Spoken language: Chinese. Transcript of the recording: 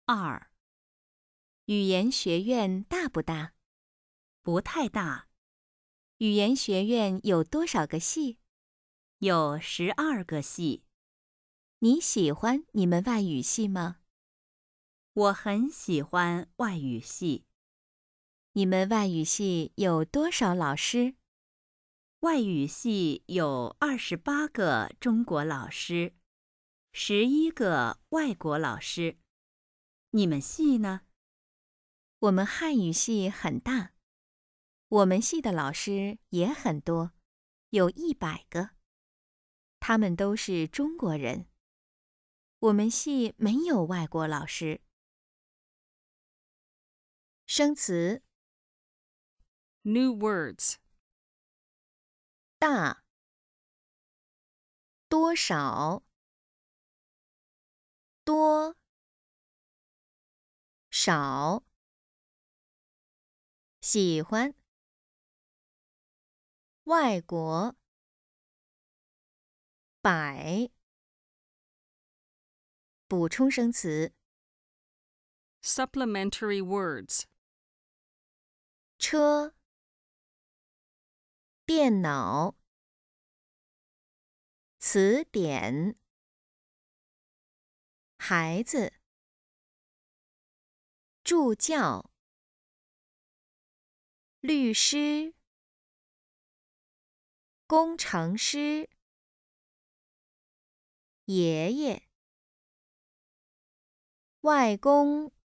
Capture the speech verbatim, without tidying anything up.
二， 语言学院大不大？ 不太大， 语言学院有多少个系？ 有十二个系。 你喜欢你们外语系吗？ 我很喜欢外语系。 你们外语系有多少老师？ 外语系有二十八个中国老师，十一个外国老师。你们系呢？ 我们汉语系很大，我们系的老师也很多，有一百个。他们都是中国人。我们系没有外国老师。生词 New words. 大，多少，多，少，喜欢，外国，百，补充生词 Supplementary words. 车，电脑，词典，孩子，助教，律师，工程师，爷爷，外公。